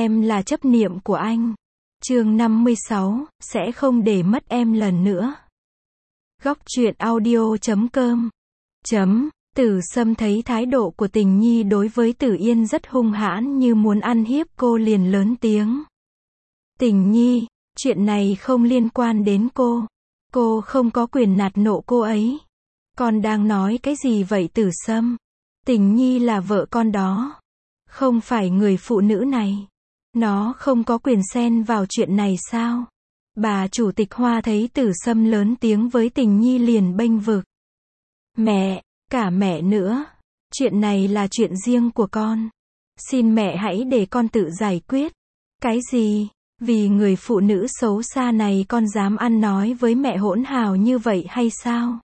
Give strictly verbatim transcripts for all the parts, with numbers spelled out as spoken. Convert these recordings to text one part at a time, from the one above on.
Em là chấp niệm của anh. Chương năm mươi sáu, sẽ không để mất em lần nữa. Góc truyện audio chấm com chấm Tử Sâm thấy thái độ của Tình Nhi đối với Tử Yên rất hung hãn, như muốn ăn hiếp cô, liền lớn tiếng. Tình Nhi, chuyện này không liên quan đến cô. Cô không có quyền nạt nộ cô ấy. Con đang nói cái gì vậy Tử Sâm? Tình Nhi là vợ con đó, không phải người phụ nữ này. Nó không có quyền xen vào chuyện này sao? Bà chủ tịch Hoa thấy Tử Sâm lớn tiếng với Tình Nhi liền bênh vực. Mẹ, cả mẹ nữa. Chuyện này là chuyện riêng của con. Xin mẹ hãy để con tự giải quyết. Cái gì? Vì người phụ nữ xấu xa này con dám ăn nói với mẹ hỗn hào như vậy hay sao?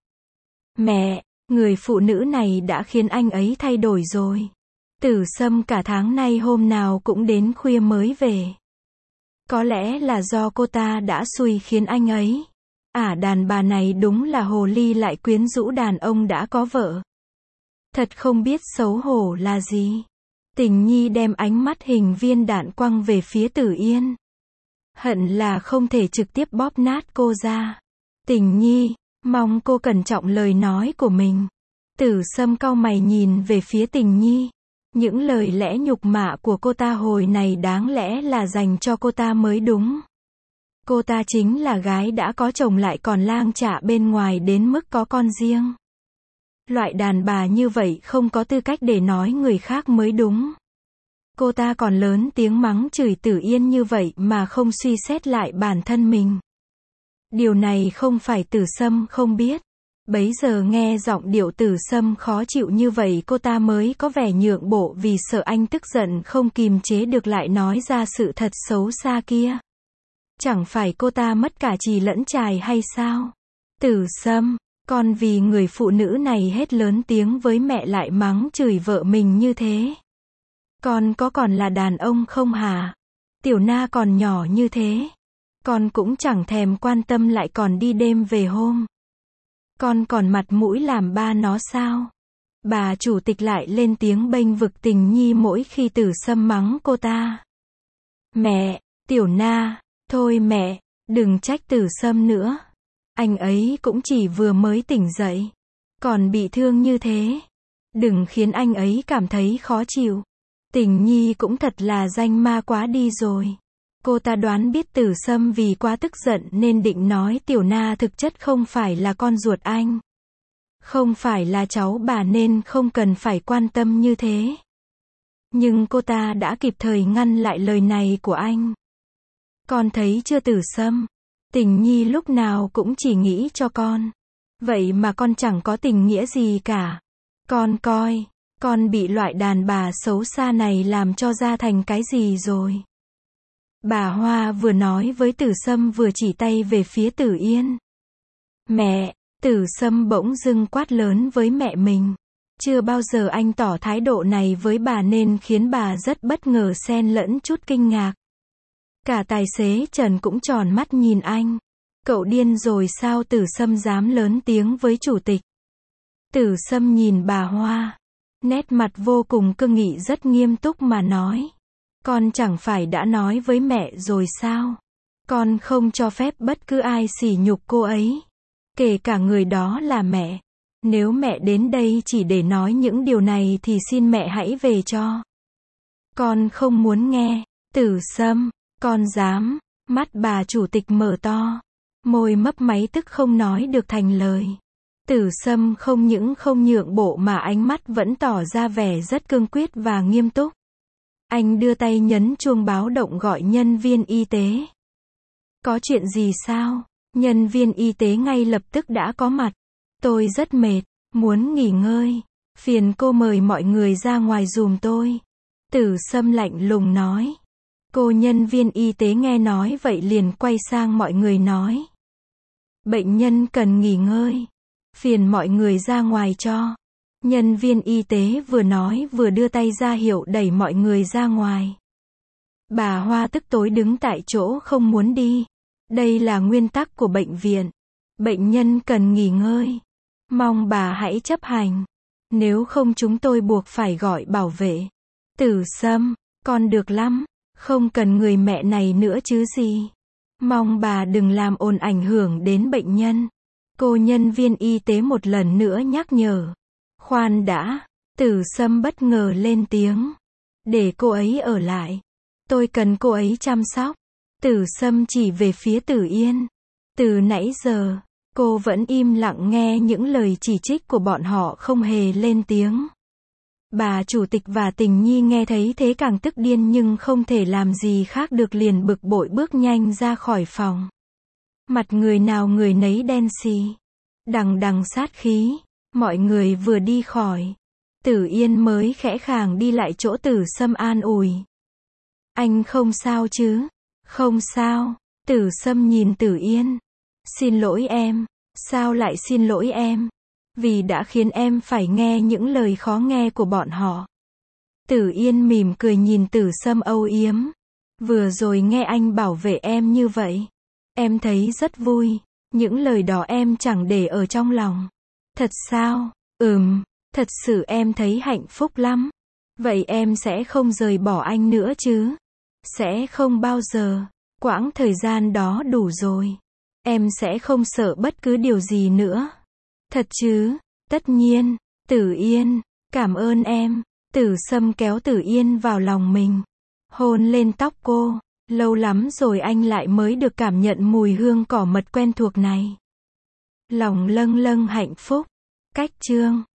Mẹ, người phụ nữ này đã khiến anh ấy thay đổi rồi. Tử Sâm cả tháng nay hôm nào cũng đến khuya mới về. Có lẽ là do cô ta đã xui khiến anh ấy. Ả đàn bà này đúng là hồ ly, lại quyến rũ đàn ông đã có vợ. Thật không biết xấu hổ là gì. Tình Nhi đem ánh mắt hình viên đạn quăng về phía Tử Yên. Hận là không thể trực tiếp bóp nát cô ra. Tình Nhi, mong cô cẩn trọng lời nói của mình. Tử Sâm cau mày nhìn về phía Tình Nhi. Những lời lẽ nhục mạ của cô ta hồi này đáng lẽ là dành cho cô ta mới đúng. Cô ta chính là gái đã có chồng lại còn lang chạ bên ngoài đến mức có con riêng. Loại đàn bà như vậy không có tư cách để nói người khác mới đúng. Cô ta còn lớn tiếng mắng chửi Tử Yên như vậy mà không suy xét lại bản thân mình. Điều này không phải Tử Sâm không biết. Bấy giờ nghe giọng điệu Tử Sâm khó chịu như vậy, cô ta mới có vẻ nhượng bộ vì sợ anh tức giận không kìm chế được lại nói ra sự thật xấu xa kia. Chẳng phải cô ta mất cả chì lẫn chài hay sao? Tử Sâm, con vì người phụ nữ này hết lớn tiếng với mẹ lại mắng chửi vợ mình như thế. Con có còn là đàn ông không hả? Tiểu Na còn nhỏ như thế. Con cũng chẳng thèm quan tâm, lại còn đi đêm về hôm. Con còn mặt mũi làm ba nó sao? Bà chủ tịch lại lên tiếng bênh vực Tình Nhi mỗi khi Tử Sâm mắng cô ta. Mẹ, Tiểu Na, thôi mẹ, đừng trách Tử Sâm nữa. Anh ấy cũng chỉ vừa mới tỉnh dậy, còn bị thương như thế. Đừng khiến anh ấy cảm thấy khó chịu. Tình Nhi cũng thật là danh ma quá đi rồi. Cô ta đoán biết Tử Sâm vì quá tức giận nên định nói Tiểu Na thực chất không phải là con ruột anh. Không phải là cháu bà nên không cần phải quan tâm như thế. Nhưng cô ta đã kịp thời ngăn lại lời này của anh. Con thấy chưa Tử Sâm? Tình Nhi lúc nào cũng chỉ nghĩ cho con. Vậy mà con chẳng có tình nghĩa gì cả. Con coi, con bị loại đàn bà xấu xa này làm cho ra thành cái gì rồi. Bà Hoa vừa nói với Tử Sâm vừa chỉ tay về phía Tử Yên. Mẹ, Tử Sâm bỗng dưng quát lớn với mẹ mình. Chưa bao giờ anh tỏ thái độ này với bà nên khiến bà rất bất ngờ, xen lẫn chút kinh ngạc. Cả tài xế Trần cũng tròn mắt nhìn anh. Cậu điên rồi sao Tử Sâm dám lớn tiếng với chủ tịch? Tử Sâm nhìn bà Hoa. Nét mặt vô cùng cương nghị, rất nghiêm túc mà nói. Con chẳng phải đã nói với mẹ rồi sao? Con không cho phép bất cứ ai sỉ nhục cô ấy. Kể cả người đó là mẹ. Nếu mẹ đến đây chỉ để nói những điều này thì xin mẹ hãy về cho. Con không muốn nghe. Tử Sâm, con dám. Mắt bà chủ tịch mở to. Môi mấp máy tức không nói được thành lời. Tử Sâm không những không nhượng bộ mà ánh mắt vẫn tỏ ra vẻ rất cương quyết và nghiêm túc. Anh đưa tay nhấn chuông báo động gọi nhân viên y tế. Có chuyện gì sao? Nhân viên y tế ngay lập tức đã có mặt. Tôi rất mệt, muốn nghỉ ngơi. Phiền cô mời mọi người ra ngoài giùm tôi. Tử Sâm lạnh lùng nói. Cô nhân viên y tế nghe nói vậy liền quay sang mọi người nói. Bệnh nhân cần nghỉ ngơi. Phiền mọi người ra ngoài cho. Nhân viên y tế vừa nói vừa đưa tay ra hiệu đẩy mọi người ra ngoài. Bà Hoa tức tối đứng tại chỗ không muốn đi. Đây là nguyên tắc của bệnh viện. Bệnh nhân cần nghỉ ngơi. Mong bà hãy chấp hành. Nếu không chúng tôi buộc phải gọi bảo vệ. Tử Sâm, con được lắm. Không cần người mẹ này nữa chứ gì. Mong bà đừng làm ồn ảnh hưởng đến bệnh nhân. Cô nhân viên y tế một lần nữa nhắc nhở. Khoan đã, Tử Sâm bất ngờ lên tiếng. Để cô ấy ở lại. Tôi cần cô ấy chăm sóc. Tử Sâm chỉ về phía Tử Yên. Từ nãy giờ, cô vẫn im lặng nghe những lời chỉ trích của bọn họ không hề lên tiếng. Bà chủ tịch và Tình Nhi nghe thấy thế càng tức điên nhưng không thể làm gì khác được, liền bực bội bước nhanh ra khỏi phòng. Mặt người nào người nấy đen xì, đằng đằng sát khí. Mọi người vừa đi khỏi, Tử Yên mới khẽ khàng đi lại chỗ Tử Sâm an ủi. Anh không sao chứ? Không sao. Tử Sâm nhìn Tử Yên. Xin lỗi em. Sao lại xin lỗi em? Vì đã khiến em phải nghe những lời khó nghe của bọn họ. Tử Yên mỉm cười nhìn Tử Sâm âu yếm. Vừa rồi nghe anh bảo vệ em như vậy, em thấy rất vui. Những lời đó em chẳng để ở trong lòng. Thật sao? Ừm, thật sự em thấy hạnh phúc lắm. Vậy em sẽ không rời bỏ anh nữa chứ? Sẽ không bao giờ. Quãng thời gian đó đủ rồi. Em sẽ không sợ bất cứ điều gì nữa. Thật chứ? Tất nhiên. Tử Yên, cảm ơn em. Tử Sâm kéo Tử Yên vào lòng mình, hôn lên tóc cô. Lâu lắm rồi anh lại mới được cảm nhận mùi hương cỏ mật quen thuộc này. Lòng lâng lâng hạnh phúc. Cách chương